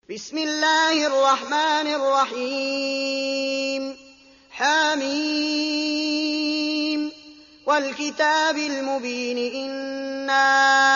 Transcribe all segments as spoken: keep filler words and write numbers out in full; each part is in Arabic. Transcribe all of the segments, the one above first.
بسم الله الرحمن الرحيم حميم والكتاب المبين إنا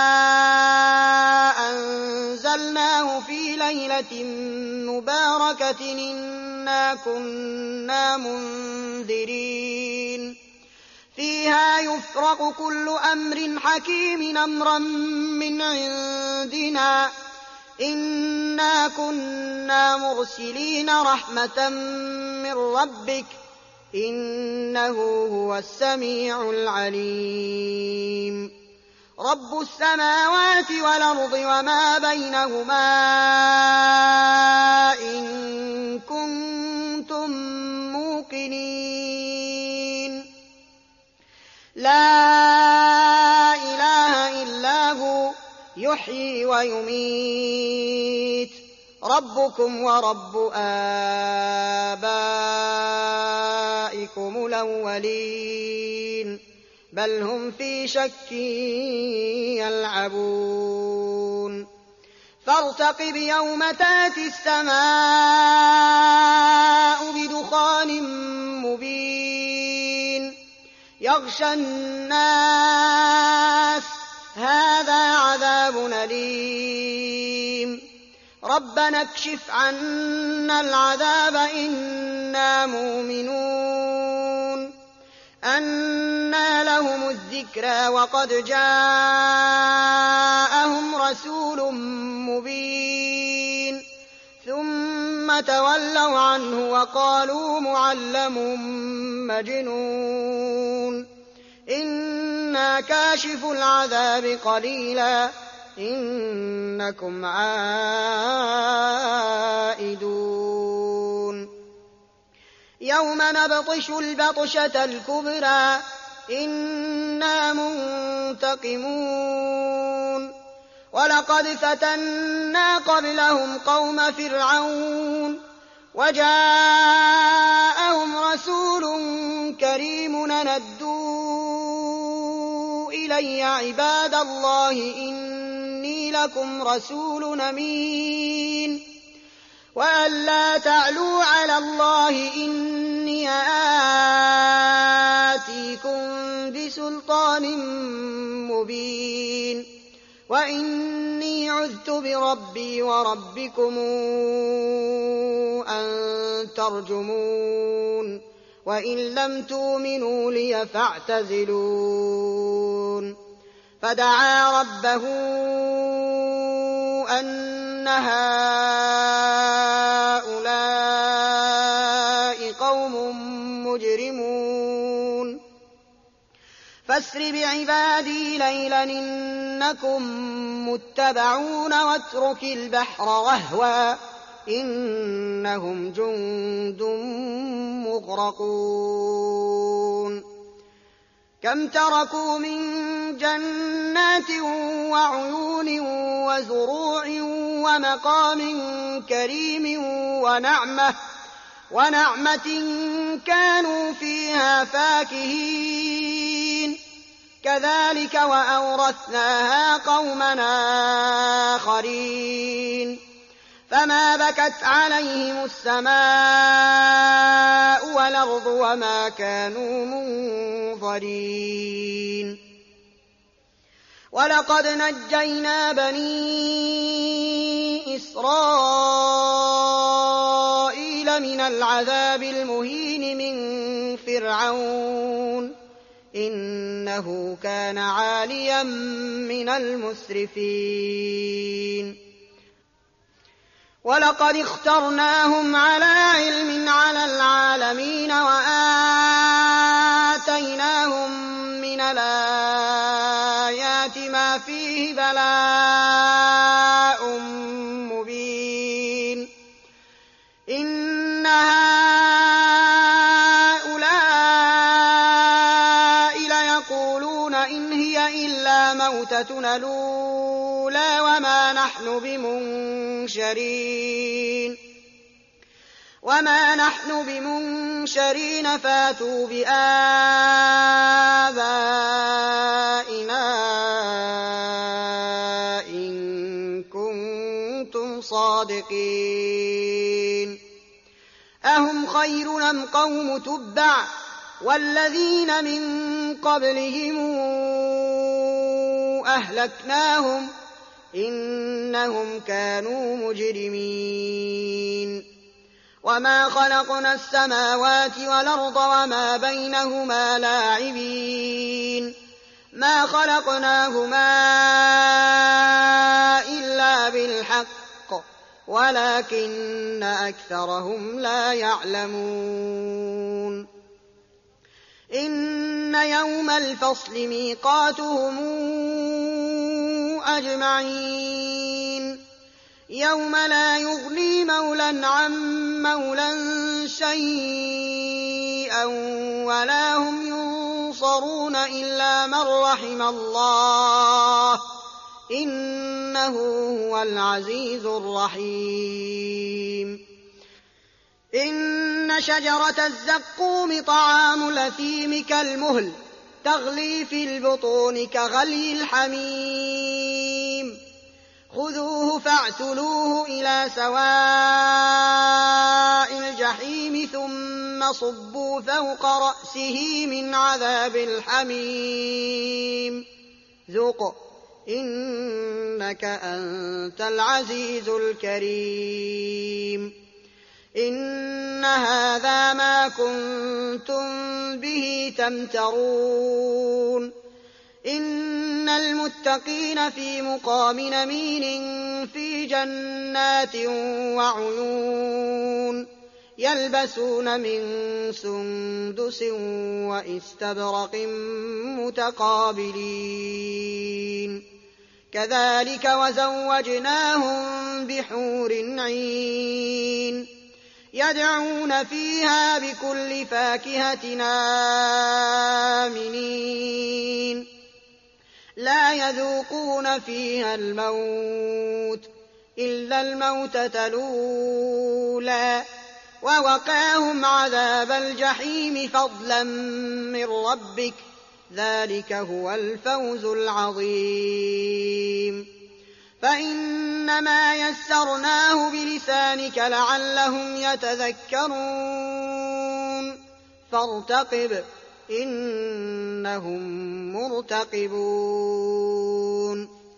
أنزلناه في ليلة مباركة إنا كنا منذرين فيها يفرق كل أمر حكيم أمرا من عندنا إنا كنا مرسلين رحمة من ربك إنه هو السميع العليم رب السماوات والأرض وما بينهما إن كنتم موقنين لا إله إلا هو يحيي ويميت ربكم ورب آبائكم الأولين بل هم في شك يلعبون فارتقب يوم تأتي السماء بدخان مبين يغشى الناس هذا عذاب أليم ربنا اكشف عنا العذاب إنا مؤمنون أنى لهم الذكرى وقد جاءهم رسول مبين ثم تولوا عنه وقالوا معلم مجنون إنا كاشف العذاب قليلا إنكم عائدون يوم نبطش البطشة الكبرى إنا منتقمون ولقد فتنا قبلهم قوم فرعون وجاءهم رسول كريم ندوا إلي عباد الله إني لكم رسول أمين وأن لا تعلوا على الله إني آتيكم بسلطان مبين وإني عذت بربي وربكم أن ترجمون وإن لم تؤمنوا لي فاعتزلون فدعا ربه أن هؤلاء قوم مجرمون فاسر بعبادي ليلا إنكم متبعون واترك البحر رهوا إنهم جند مغرقون كم تركوا من جنات وعيون وزروع ومقام كريم ونعمة ونعمة كانوا فيها فاكهين كذلك وأورثناها قوما آخرين فما بكت عليهم السماء والأرض وما كانوا منظرين ولقد نجينا بني إسرائيل من العذاب المهين من فرعون إنه كان عاليا من المسرفين ولقد اخترناهم على علم على العالمين وآتيناهم من الآيات ما فيه بلاء مبين إن هؤلاء ليقولون إن هي إلا موتتنا الأولى وما نحن بمنشرين وما نحن بمنشرين فاتوا بآبائنا إن كنتم صادقين أهم خير أم قوم تبع والذين من قبلهم أهلكناهم إنهم كانوا مجرمين وما خلقنا السماوات والأرض وما بينهما لاعبين ما خلقناهما إلا بالحق ولكن أكثرهم لا يعلمون إن يوم الفصل ميقاتهم أجمعين يوم لا يغني مولى عن مولى شيئا ولا هم ينصرون إلا من رحم الله إنه هو العزيز الرحيم إن شجرة الزقوم طعام الأثيم كالمهل تغلي في البطون كغلي الحميم خذوه فاعتلوه إلى سواء الجحيم ثم صبوا فوق رأسه من عذاب الحميم ذق إنك أنت العزيز الكريم إن هذا ما كنتم به تمترون إن المتقين في مقام أمين في جنات وعيون يلبسون من سندس وإستبرق متقابلين كذلك وزوجناهم بحور عين يدعون فيها بكل فاكهة آمنين لا يذوقون فيها الموت إلا الموتة الأولى ووقاهم عذاب الجحيم فضلا من ربك ذلك هو الفوز العظيم فإنما يسرناه بلسانك لعلهم يتذكرون فارتقب إنهم مرتقبون